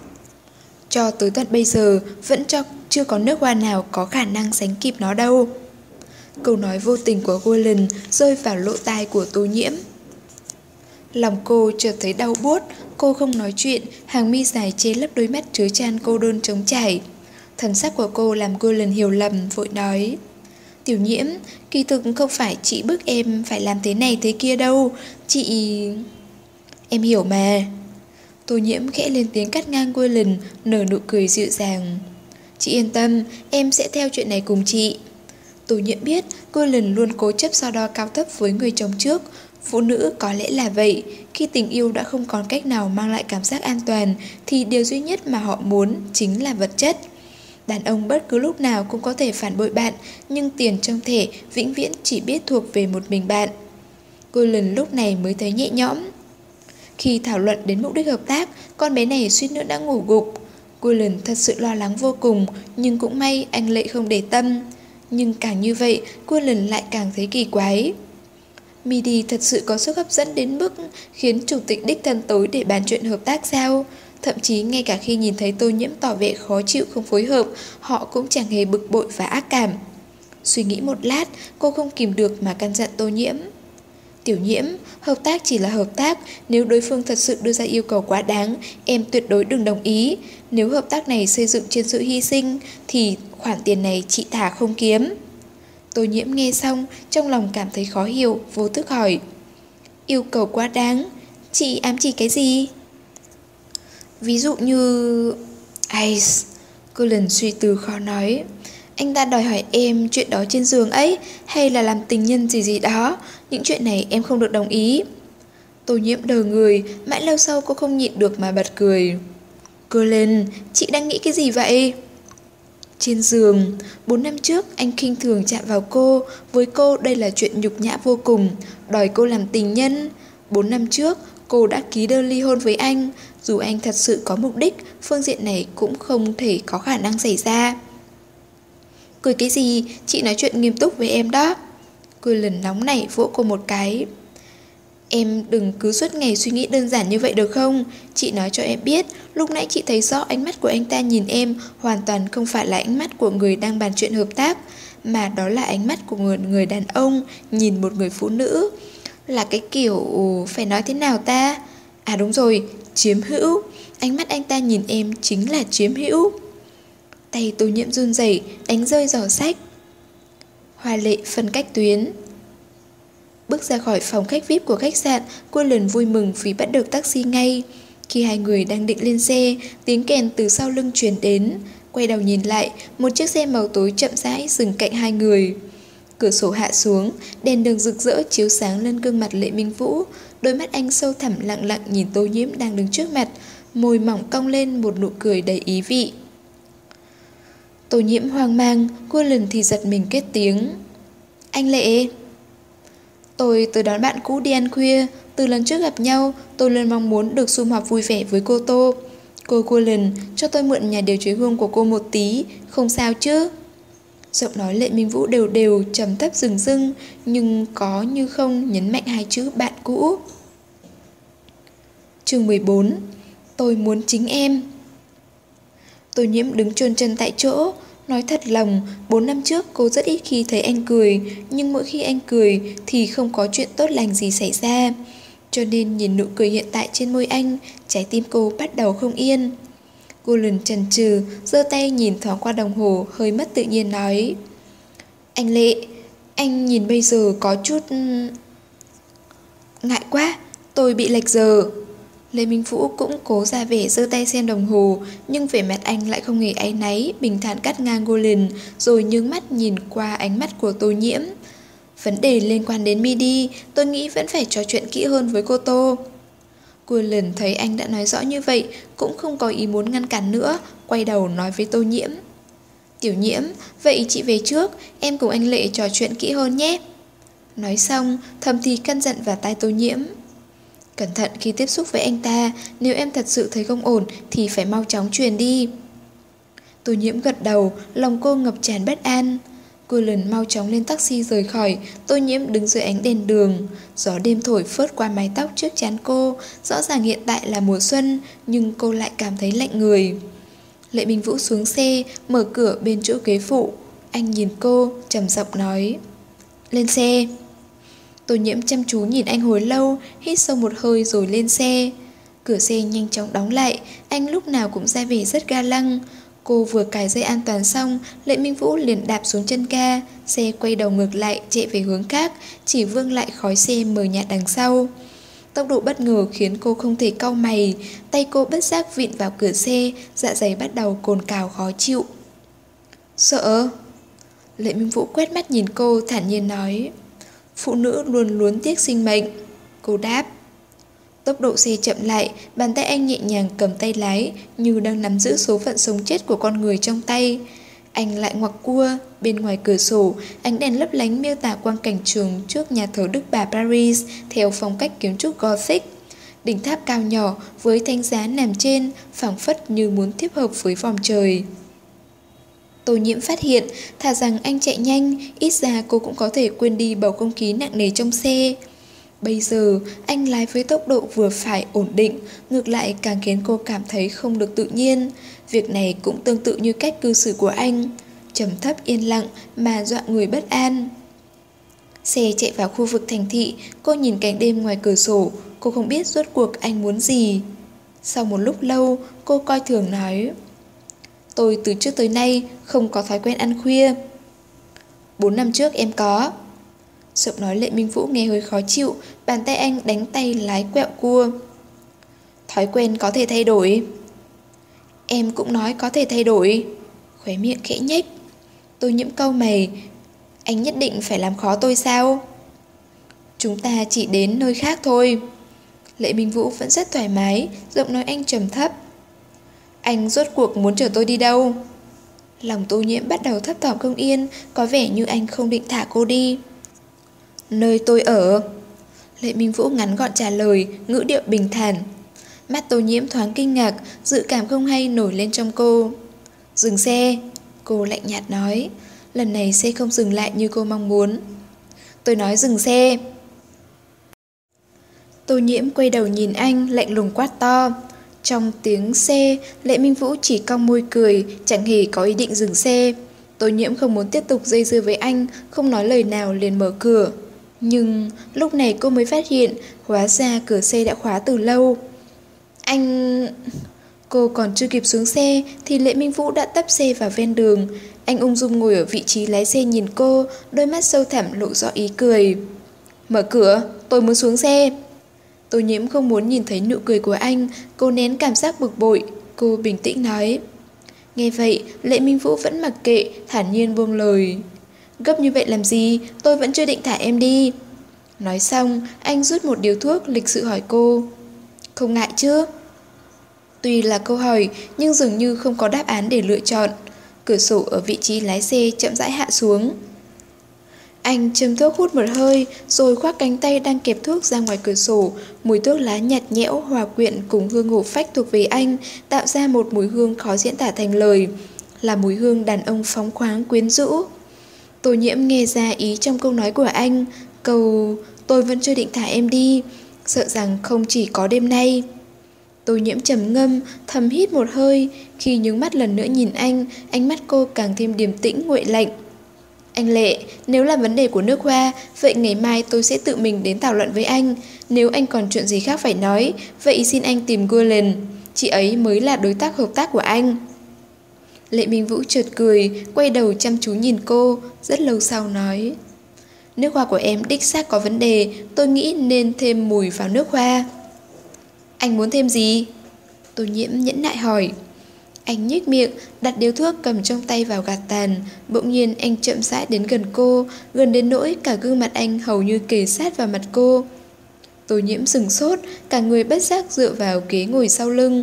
Cho tới tận bây giờ vẫn cho chưa có nước hoa nào có khả năng sánh kịp nó đâu. Câu nói vô tình của Golden rơi vào lỗ tai của Tô Nhiễm. Lòng cô chợt thấy đau buốt, cô không nói chuyện, hàng mi dài che lấp đôi mắt chứa chan cô đơn trống trải. Thần sắc của cô làm Golden hiểu lầm, vội nói. Tiểu Nhiễm, kỳ thực không phải chị bức em phải làm thế này thế kia đâu, chị... Em hiểu mà. Tô Nhiễm khẽ lên tiếng cắt ngang Golden, nở nụ cười dịu dàng. Chị yên tâm, em sẽ theo chuyện này cùng chị. Tô Nhiễm biết Golden luôn cố chấp so đo cao thấp với người chồng trước. Phụ nữ có lẽ là vậy, khi tình yêu đã không còn cách nào mang lại cảm giác an toàn thì điều duy nhất mà họ muốn chính là vật chất. Đàn ông bất cứ lúc nào cũng có thể phản bội bạn, nhưng tiền trong thẻ vĩnh viễn chỉ biết thuộc về một mình bạn. Golden lúc này mới thấy nhẹ nhõm. Khi thảo luận đến mục đích hợp tác, con bé này suýt nữa đã ngủ gục. Golden thật sự lo lắng vô cùng, nhưng cũng may anh Lệ không để tâm. Nhưng càng như vậy, Golden lại càng thấy kỳ quái. Midi thật sự có sức hấp dẫn đến mức khiến chủ tịch đích thân tối để bàn chuyện hợp tác sao? Thậm chí ngay cả khi nhìn thấy Tô Nhiễm tỏ vẻ khó chịu không phối hợp, họ cũng chẳng hề bực bội và ác cảm. Suy nghĩ một lát, cô không kìm được mà căn dặn Tô Nhiễm. Tiểu Nhiễm, hợp tác chỉ là hợp tác, nếu đối phương thật sự đưa ra yêu cầu quá đáng, em tuyệt đối đừng đồng ý. Nếu hợp tác này xây dựng trên sự hy sinh, thì khoản tiền này chị thả không kiếm. Tô Nhiễm nghe xong, trong lòng cảm thấy khó hiểu, vô thức hỏi. Yêu cầu quá đáng, chị ám chỉ cái gì? Ví dụ như... Ai... Cô lần suy tư khó nói. Anh ta đòi hỏi em chuyện đó trên giường ấy, hay là làm tình nhân gì gì đó. Những chuyện này em không được đồng ý. Tô Nhiễm đờ người, mãi lâu sau cô không nhịn được mà bật cười. Cô lên, chị đang nghĩ cái gì vậy? Trên giường, bốn năm trước anh khinh thường chạm vào cô, với cô đây là chuyện nhục nhã vô cùng, đòi cô làm tình nhân. Bốn năm trước, cô đã ký đơn ly hôn với anh, dù anh thật sự có mục đích, phương diện này cũng không thể có khả năng xảy ra. Cười cái gì, chị nói chuyện nghiêm túc với em đó. Cô lần nóng nảy vỗ cô một cái. Em đừng cứ suốt ngày suy nghĩ đơn giản như vậy được không? Chị nói cho em biết, lúc nãy chị thấy rõ ánh mắt của anh ta nhìn em hoàn toàn không phải là ánh mắt của người đang bàn chuyện hợp tác, mà đó là ánh mắt của người, người đàn ông nhìn một người phụ nữ. Là cái kiểu... phải nói thế nào ta? À đúng rồi, chiếm hữu. Ánh mắt anh ta nhìn em chính là chiếm hữu. Tay Tô Nhiễm run rẩy đánh rơi giỏ sách. Hoa Lệ phân cách tuyến. Bước ra khỏi phòng khách vi ai pi của khách sạn, cô lần vui mừng vì bắt được taxi ngay. Khi hai người đang định lên xe, tiếng kèn từ sau lưng truyền đến. Quay đầu nhìn lại, một chiếc xe màu tối chậm rãi dừng cạnh hai người. Cửa sổ hạ xuống, đèn đường rực rỡ chiếu sáng lên gương mặt Lệ Minh Vũ. Đôi mắt anh sâu thẳm lặng lặng nhìn Tô Nhiễm đang đứng trước mặt. Môi mỏng cong lên một nụ cười đầy ý vị. Tô Nhiễm hoang mang, cô lần thì giật mình kết tiếng. Anh Lệ. Tôi tới đón bạn cũ đi ăn khuya. Từ lần trước gặp nhau, tôi luôn mong muốn được sum họp vui vẻ với cô Tô. Cô Cullen, cho tôi mượn nhà điều chế hương của cô một tí, không sao chứ? Giọng nói Lệ Minh Vũ đều đều, trầm thấp rừng rưng, nhưng có như không nhấn mạnh hai chữ bạn cũ. Chương mười bốn. Tôi muốn chính em. Tô Nhiễm đứng chôn chân tại chỗ. Nói thật lòng, bốn năm trước cô rất ít khi thấy anh cười, nhưng mỗi khi anh cười thì không có chuyện tốt lành gì xảy ra. Cho nên nhìn nụ cười hiện tại trên môi anh, trái tim cô bắt đầu không yên. Cô lần chần chừ, giơ tay nhìn thoáng qua đồng hồ, hơi mất tự nhiên nói. Anh Lệ, anh nhìn bây giờ có chút... Ngại quá, tôi bị lệch giờ. Lê Minh Vũ cũng cố ra vẻ giơ tay xem đồng hồ, nhưng vẻ mặt anh lại không hề áy náy, bình thản cắt ngang Golden, rồi nhướng mắt nhìn qua ánh mắt của Tô Nhiễm. Vấn đề liên quan đến Midi, tôi nghĩ vẫn phải trò chuyện kỹ hơn với cô Tô. Golden thấy anh đã nói rõ như vậy, cũng không có ý muốn ngăn cản nữa, quay đầu nói với Tô Nhiễm. Tiểu Nhiễm, vậy chị về trước, em cùng anh Lệ trò chuyện kỹ hơn nhé. Nói xong, thầm thì căn dặn vào tai Tô Nhiễm. Cẩn thận khi tiếp xúc với anh ta, nếu em thật sự thấy không ổn thì phải mau chóng truyền đi. Tô Nhiễm gật đầu, lòng cô ngập tràn bất an. Cô lần mau chóng lên taxi rời khỏi. Tô Nhiễm đứng dưới ánh đèn đường. Gió đêm thổi phớt qua mái tóc trước trán cô. Rõ ràng hiện tại là mùa xuân, nhưng cô lại cảm thấy lạnh người. Lệ Minh Vũ xuống xe, mở cửa bên chỗ ghế phụ. Anh nhìn cô, trầm giọng nói. Lên xe. Tô Nhiễm chăm chú nhìn anh hồi lâu, hít sâu một hơi rồi lên xe. Cửa xe nhanh chóng đóng lại, anh lúc nào cũng ra vẻ rất ga lăng. Cô vừa cài dây an toàn xong, Lệ Minh Vũ liền đạp xuống chân ga, xe quay đầu ngược lại chạy về hướng khác, chỉ vương lại khói xe mờ nhạt đằng sau. Tốc độ bất ngờ khiến cô không thể cau mày, tay cô bất giác vịn vào cửa xe, dạ dày bắt đầu cồn cào khó chịu. Sợ? Lệ Minh Vũ quét mắt nhìn cô, thản nhiên nói. Phụ nữ luôn luốn tiếc sinh mệnh. Cô đáp. Tốc độ xe chậm lại, bàn tay anh nhẹ nhàng cầm tay lái, như đang nắm giữ số phận sống chết của con người trong tay. Anh lại ngoặc cua, bên ngoài cửa sổ, ánh đèn lấp lánh miêu tả quang cảnh trường trước nhà thờ Đức Bà Paris theo phong cách kiến trúc Gothic. Đỉnh tháp cao nhỏ với thánh giá nằm trên, phảng phất như muốn tiếp hợp với vòm trời. Tô Nhiễm phát hiện, thà rằng anh chạy nhanh, ít ra cô cũng có thể quên đi bầu không khí nặng nề trong xe. Bây giờ, anh lái với tốc độ vừa phải ổn định, ngược lại càng khiến cô cảm thấy không được tự nhiên. Việc này cũng tương tự như cách cư xử của anh, trầm thấp yên lặng mà dọa người bất an. Xe chạy vào khu vực thành thị, cô nhìn cảnh đêm ngoài cửa sổ, cô không biết rốt cuộc anh muốn gì. Sau một lúc lâu, cô coi thường nói. Tôi từ trước tới nay không có thói quen ăn khuya. Bốn năm trước em có. Giọng nói Lệ Minh Vũ nghe hơi khó chịu, bàn tay anh đánh tay lái quẹo cua. Thói quen có thể thay đổi. Em cũng nói có thể thay đổi. Khóe miệng khẽ nhếch. Tôi Nhiễm cau mày. Anh nhất định phải làm khó tôi sao? Chúng ta chỉ đến nơi khác thôi. Lệ Minh Vũ vẫn rất thoải mái, giọng nói anh trầm thấp. Anh rốt cuộc muốn chở tôi đi đâu? Lòng Tô Nhiễm bắt đầu thấp thỏm không yên, có vẻ như anh không định thả cô đi. Nơi tôi ở. Lệ Minh Vũ ngắn gọn trả lời, ngữ điệu bình thản. Mắt Tô Nhiễm thoáng kinh ngạc, dự cảm không hay nổi lên trong cô. Dừng xe. Cô lạnh nhạt nói. Lần này xe không dừng lại như cô mong muốn. Tôi nói dừng xe. Tô Nhiễm quay đầu nhìn anh, lạnh lùng quát to. Trong tiếng xe, Lệ Minh Vũ chỉ cong môi cười, chẳng hề có ý định dừng xe. Tô Nhiễm không muốn tiếp tục dây dưa với anh, không nói lời nào liền mở cửa. Nhưng lúc này cô mới phát hiện, hóa ra cửa xe đã khóa từ lâu. Anh... Cô còn chưa kịp xuống xe thì Lệ Minh Vũ đã tấp xe vào ven đường. Anh ung dung ngồi ở vị trí lái xe nhìn cô, đôi mắt sâu thẳm lộ rõ ý cười. Mở cửa, tôi muốn xuống xe. Tô Nhiễm không muốn nhìn thấy nụ cười của anh, cô nén cảm giác bực bội. Cô bình tĩnh nói. Nghe vậy, Lệ Minh Vũ vẫn mặc kệ, thản nhiên buông lời. Gấp như vậy làm gì, tôi vẫn chưa định thả em đi. Nói xong, anh rút một điếu thuốc lịch sự hỏi cô. Không ngại chứ? Tuy là câu hỏi, nhưng dường như không có đáp án để lựa chọn. Cửa sổ ở vị trí lái xe chậm rãi hạ xuống. Anh châm thuốc hút một hơi, rồi khoác cánh tay đang kẹp thuốc ra ngoài cửa sổ. Mùi thuốc lá nhạt nhẽo hòa quyện cùng hương hổ phách thuộc về anh, tạo ra một mùi hương khó diễn tả thành lời. Là mùi hương đàn ông phóng khoáng quyến rũ. Tô Nhiễm nghe ra ý trong câu nói của anh, câu tôi vẫn chưa định thả em đi, sợ rằng không chỉ có đêm nay. Tô Nhiễm trầm ngâm, thầm hít một hơi, khi nhướng mắt lần nữa nhìn anh, ánh mắt cô càng thêm điềm tĩnh nguội lạnh. Anh Lệ, nếu là vấn đề của nước Hoa, vậy ngày mai tôi sẽ tự mình đến thảo luận với anh. Nếu anh còn chuyện gì khác phải nói, vậy xin anh tìm Guerlain, chị ấy mới là đối tác hợp tác của anh. Lệ Minh Vũ chợt cười, quay đầu chăm chú nhìn cô, rất lâu sau nói: Nước hoa của em đích xác có vấn đề, tôi nghĩ nên thêm mùi vào nước hoa. Anh muốn thêm gì? Tô Nhiễm nhẫn nại hỏi. Anh nhếch miệng, đặt điếu thuốc cầm trong tay vào gạt tàn. Bỗng nhiên anh chậm rãi đến gần cô, gần đến nỗi cả gương mặt anh hầu như kề sát vào mặt cô. Tô Nhiễm sừng sốt, cả người bất giác dựa vào ghế ngồi sau lưng.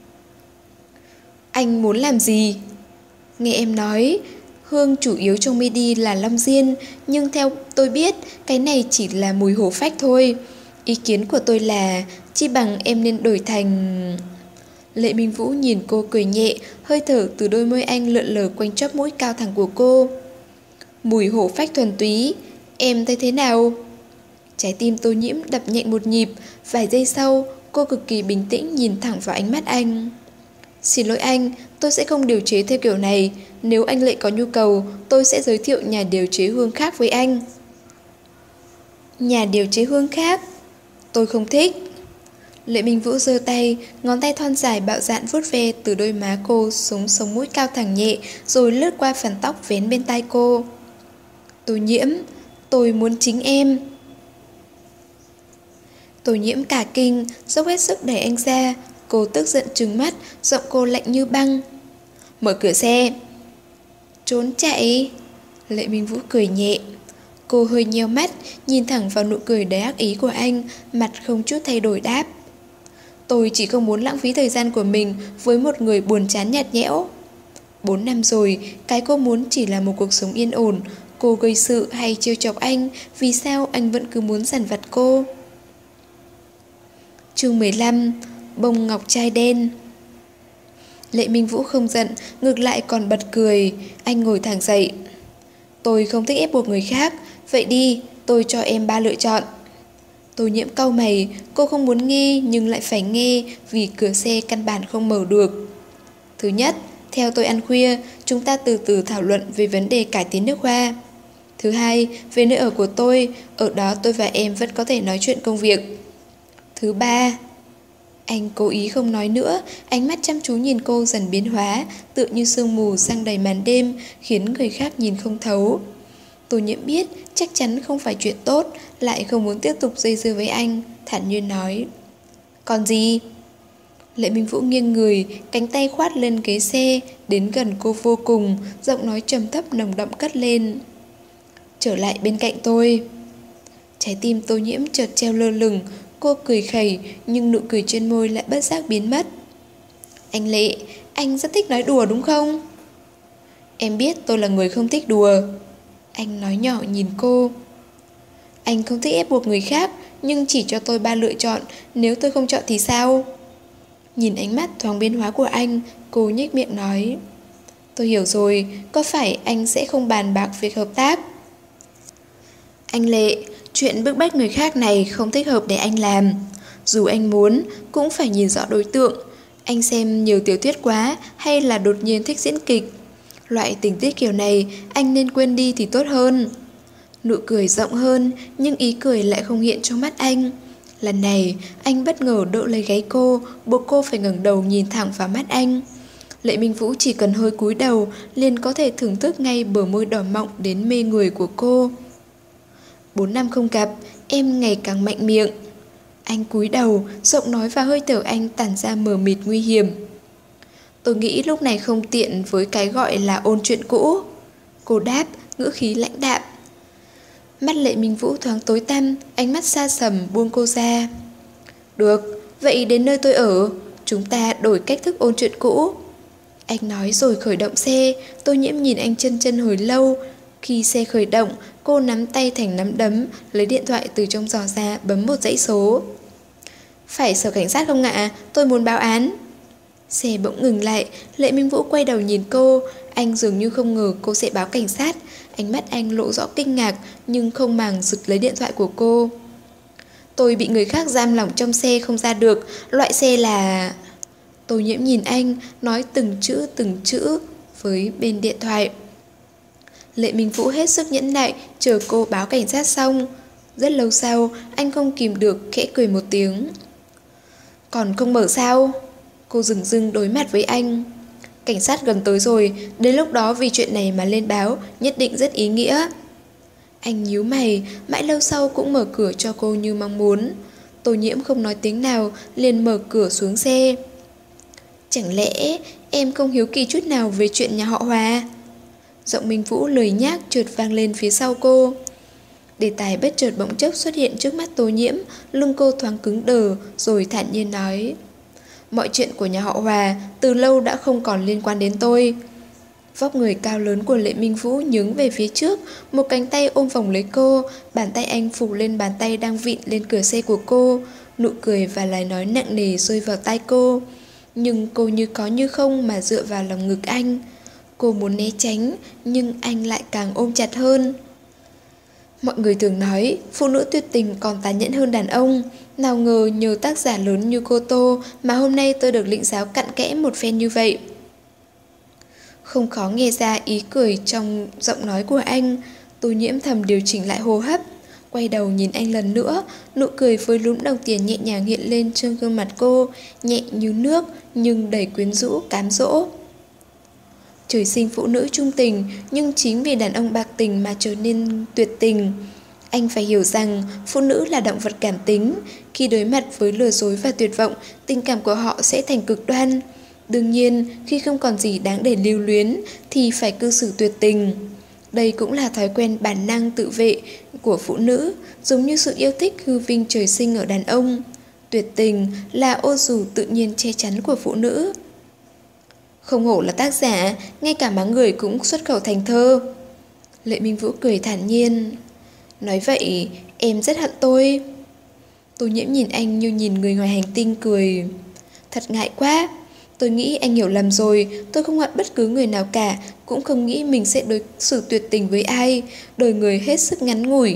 Anh muốn làm gì? Nghe em nói, hương chủ yếu trong midi là long diên, nhưng theo tôi biết, cái này chỉ là mùi hổ phách thôi. Ý kiến của tôi là, chi bằng em nên đổi thành... Lệ Minh Vũ nhìn cô cười nhẹ, hơi thở từ đôi môi anh lượn lờ quanh chóp mũi cao thẳng của cô. Mùi hổ phách thuần túy, em thấy thế nào? Trái tim Tô Nhiễm đập nhẹ một nhịp, vài giây sau, cô cực kỳ bình tĩnh nhìn thẳng vào ánh mắt anh. Xin lỗi anh, tôi sẽ không điều chế theo kiểu này. Nếu anh Lệ có nhu cầu, tôi sẽ giới thiệu nhà điều chế hương khác với anh. Nhà điều chế hương khác? Tôi không thích. Lệ Minh Vũ giơ tay, ngón tay thon dài bạo dạn vuốt ve từ đôi má cô xuống sống mũi cao thẳng nhẹ, rồi lướt qua phần tóc vén bên tai cô. Tô Nhiễm, tôi muốn chính em. Tô Nhiễm cả kinh, dốc hết sức đẩy anh ra. Cô tức giận trừng mắt, giọng cô lạnh như băng. Mở cửa xe. Trốn chạy. Lệ Minh Vũ cười nhẹ. Cô hơi nheo mắt, nhìn thẳng vào nụ cười đầy ác ý của anh, mặt không chút thay đổi đáp. Tôi chỉ không muốn lãng phí thời gian của mình với một người buồn chán nhạt nhẽo. Bốn năm rồi, cái cô muốn chỉ là một cuộc sống yên ổn. Cô gây sự hay trêu chọc anh, vì sao anh vẫn cứ muốn dằn vặt cô? Chương mười lăm. Bông ngọc trai đen. Lệ Minh Vũ không giận, ngược lại còn bật cười. Anh ngồi thẳng dậy. Tôi không thích ép buộc người khác. Vậy đi, tôi cho em ba lựa chọn. Tô Nhiễm cau mày, cô không muốn nghe nhưng lại phải nghe vì cửa xe căn bản không mở được. Thứ nhất, theo tôi ăn khuya, chúng ta từ từ thảo luận về vấn đề cải tiến nước hoa. Thứ hai, về nơi ở của tôi, ở đó tôi và em vẫn có thể nói chuyện công việc. Thứ ba... Anh cố ý không nói nữa, ánh mắt chăm chú nhìn cô dần biến hóa, tựa như sương mù sang đầy màn đêm, khiến người khác nhìn không thấu. Tô Nhiễm biết chắc chắn không phải chuyện tốt, lại không muốn tiếp tục dây dưa với anh, thản nhiên nói. Còn gì? Lệ Minh Vũ nghiêng người, cánh tay khoát lên ghế xe, đến gần cô vô cùng, giọng nói trầm thấp nồng đậm cất lên. Trở lại bên cạnh tôi. Trái tim Tô Nhiễm chợt treo lơ lửng, cô cười khẩy nhưng nụ cười trên môi lại bất giác biến mất. Anh Lệ, anh rất thích nói đùa đúng không? Em biết tôi là người không thích đùa. Anh nói nhỏ nhìn cô. Anh không thích ép buộc người khác, nhưng chỉ cho tôi ba lựa chọn, nếu tôi không chọn thì sao? Nhìn ánh mắt thoáng biến hóa của anh, cô nhếch miệng nói. Tôi hiểu rồi, có phải anh sẽ không bàn bạc việc hợp tác? Anh Lệ, chuyện bức bách người khác này không thích hợp để anh làm. Dù anh muốn, cũng phải nhìn rõ đối tượng. Anh xem nhiều tiểu thuyết quá hay là đột nhiên thích diễn kịch? Loại tình tiết kiểu này anh nên quên đi thì tốt hơn. Nụ cười rộng hơn, nhưng ý cười lại không hiện trong mắt anh. Lần này, anh bất ngờ đỡ lấy gáy cô, buộc cô phải ngẩng đầu nhìn thẳng vào mắt anh. Lệ Minh Vũ chỉ cần hơi cúi đầu, liền có thể thưởng thức ngay bờ môi đỏ mọng đến mê người của cô. Bốn năm không gặp, em ngày càng mạnh miệng. Anh cúi đầu, giọng nói và hơi thở anh tản ra mờ mịt nguy hiểm. Tôi nghĩ lúc này không tiện với cái gọi là ôn chuyện cũ. Cô đáp, ngữ khí lãnh đạm. Mắt Lệ Minh Vũ thoáng tối tăm, ánh mắt xa sầm buông cô ra. Được, vậy đến nơi tôi ở. chúng ta đổi cách thức ôn chuyện cũ. Anh nói rồi khởi động xe. Tô Nhiễm nhìn anh chân chân hồi lâu. Khi xe khởi động, cô nắm tay thành nắm đấm, lấy điện thoại từ trong giỏ ra, bấm một dãy số. Phải sở cảnh sát không ạ? Tôi muốn báo án. Xe bỗng ngừng lại. Lệ Minh Vũ quay đầu nhìn cô. Anh dường như không ngờ cô sẽ báo cảnh sát. Ánh mắt anh lộ rõ kinh ngạc, nhưng không màng giật lấy điện thoại của cô. Tôi bị người khác giam lỏng trong xe không ra được. Loại xe là... Tô Nhiễm nhìn anh, nói từng chữ từng chữ với bên điện thoại. Lệ Minh Vũ hết sức nhẫn nại, chờ cô báo cảnh sát xong. Rất lâu sau, anh không kìm được khẽ cười một tiếng. Còn không mở sao? Cô dừng dưng đối mặt với anh. Cảnh sát gần tới rồi, đến lúc đó vì chuyện này mà lên báo, nhất định rất ý nghĩa. Anh nhíu mày, mãi lâu sau cũng mở cửa cho cô như mong muốn. Tô Nhiễm không nói tiếng nào, liền mở cửa xuống xe. Chẳng lẽ em không hiếu kỳ chút nào về chuyện nhà họ Hòa? Giọng Minh Vũ lười nhác chợt vang lên phía sau cô. Đề tài bất chợt bỗng chốc xuất hiện trước mắt Tô Nhiễm, lưng cô thoáng cứng đờ, rồi thản nhiên nói. Mọi chuyện của nhà họ Hòa từ lâu đã không còn liên quan đến tôi. Vóc người cao lớn của Lệ Minh Vũ nhướng về phía trước, một cánh tay ôm vòng lấy cô, bàn tay anh phủ lên bàn tay đang vịn lên cửa xe của cô, nụ cười và lời nói nặng nề rơi vào tai cô. Nhưng cô như có như không mà dựa vào lòng ngực anh. Cô muốn né tránh, nhưng anh lại càng ôm chặt hơn. Mọi người thường nói, phụ nữ tuyệt tình còn tàn nhẫn hơn đàn ông. Nào ngờ nhờ tác giả lớn như cô Tô mà hôm nay tôi được lĩnh giáo cặn kẽ một phen như vậy. Không khó nghe ra ý cười trong giọng nói của anh. Tô Nhiễm thầm điều chỉnh lại hô hấp, quay đầu nhìn anh lần nữa. Nụ cười với lúm đồng tiền nhẹ nhàng hiện lên trên gương mặt cô, nhẹ như nước nhưng đầy quyến rũ, cám dỗ. Trời sinh phụ nữ trung tình, nhưng chính vì đàn ông bạc tình mà trở nên tuyệt tình. Anh phải hiểu rằng phụ nữ là động vật cảm tính. Khi đối mặt với lừa dối và tuyệt vọng, tình cảm của họ sẽ thành cực đoan. Đương nhiên, khi không còn gì đáng để lưu luyến thì phải cư xử tuyệt tình. Đây cũng là thói quen bản năng tự vệ của phụ nữ, giống như sự yêu thích hư vinh trời sinh ở đàn ông. Tuyệt tình là ô dù tự nhiên che chắn của phụ nữ. Không hổ là tác giả, ngay cả mắng người cũng xuất khẩu thành thơ. Lệ Minh Vũ cười thản nhiên. Nói vậy, em rất hận tôi. Tô Nhiễm nhìn anh như nhìn người ngoài hành tinh cười. Thật ngại quá. Tôi nghĩ anh hiểu lầm rồi. Tôi không hận bất cứ người nào cả, cũng không nghĩ mình sẽ đối xử tuyệt tình với ai. Đời người hết sức ngắn ngủi.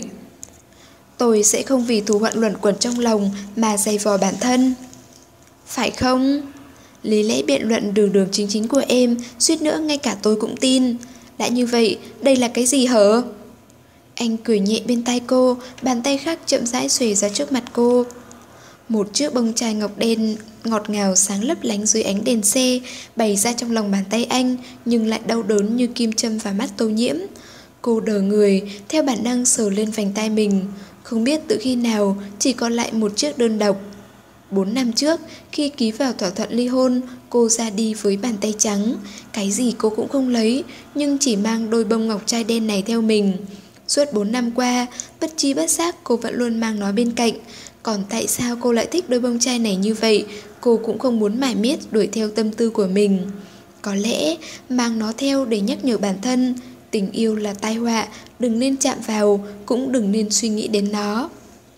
Tôi sẽ không vì thù hận luẩn quẩn trong lòng mà dày vò bản thân. Phải không? Lý lẽ biện luận đường đường chính chính của em, suýt nữa ngay cả tôi cũng tin. Đã như vậy, đây là cái gì hở? Anh cười nhẹ bên tai cô, bàn tay khác chậm rãi xuề ra trước mặt cô. Một chiếc bông chai ngọc đen ngọt ngào sáng lấp lánh dưới ánh đèn xe bày ra trong lòng bàn tay anh, nhưng lại đau đớn như kim châm vào mắt Tô Nhiễm. Cô đờ người, theo bản năng sờ lên vành tai mình. Không biết từ khi nào chỉ còn lại một chiếc đơn độc. Bốn năm trước, khi ký vào thỏa thuận ly hôn, cô ra đi với bàn tay trắng. Cái gì cô cũng không lấy, nhưng chỉ mang đôi bông ngọc trai đen này theo mình. Suốt bốn năm qua, bất chi bất giác cô vẫn luôn mang nó bên cạnh. Còn tại sao cô lại thích đôi bông chai này như vậy, cô cũng không muốn mải miết đuổi theo tâm tư của mình. Có lẽ mang nó theo để nhắc nhở bản thân, tình yêu là tai họa, đừng nên chạm vào, cũng đừng nên suy nghĩ đến nó.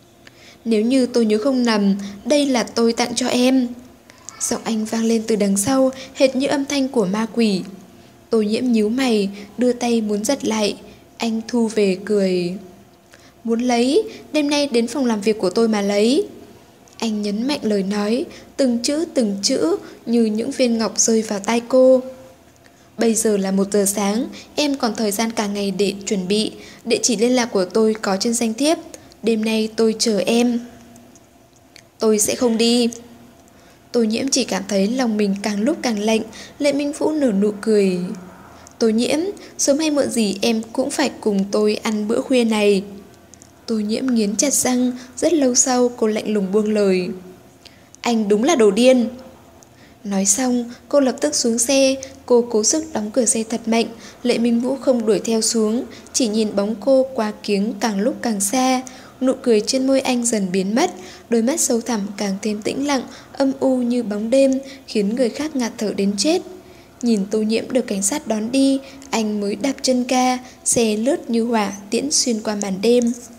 Nếu như tôi nhớ không nhầm, đây là tôi tặng cho em. Giọng anh vang lên từ đằng sau, hệt như âm thanh của ma quỷ. Tô Nhiễm nhíu mày, đưa tay muốn giật lại. Anh thu về cười. Muốn lấy, đêm nay đến phòng làm việc của tôi mà lấy. Anh nhấn mạnh lời nói, từng chữ từng chữ như những viên ngọc rơi vào tai cô. Bây giờ là một giờ sáng, em còn thời gian cả ngày để chuẩn bị. Địa chỉ liên lạc của tôi có trên danh thiếp. Đêm nay tôi chờ em. Tôi sẽ không đi. Tô Nhiễm chỉ cảm thấy lòng mình càng lúc càng lạnh. Lệ Minh Vũ nở nụ cười. Tô Nhiễm, sớm hay muộn gì em cũng phải cùng tôi ăn bữa khuya này. Tô Nhiễm nghiến chặt răng. Rất lâu sau cô lạnh lùng buông lời. Anh đúng là đồ điên. Nói xong cô lập tức xuống xe. Cô cố sức đóng cửa xe thật mạnh. Lệ Minh Vũ không đuổi theo xuống, chỉ nhìn bóng cô qua kiếng càng lúc càng xa. Nụ cười trên môi anh dần biến mất, đôi mắt sâu thẳm càng thêm tĩnh lặng, âm u như bóng đêm, khiến người khác ngạt thở đến chết. Nhìn Tô Nhiễm được cảnh sát đón đi, anh mới đạp chân ga, xe lướt như hỏa tiễn xuyên qua màn đêm.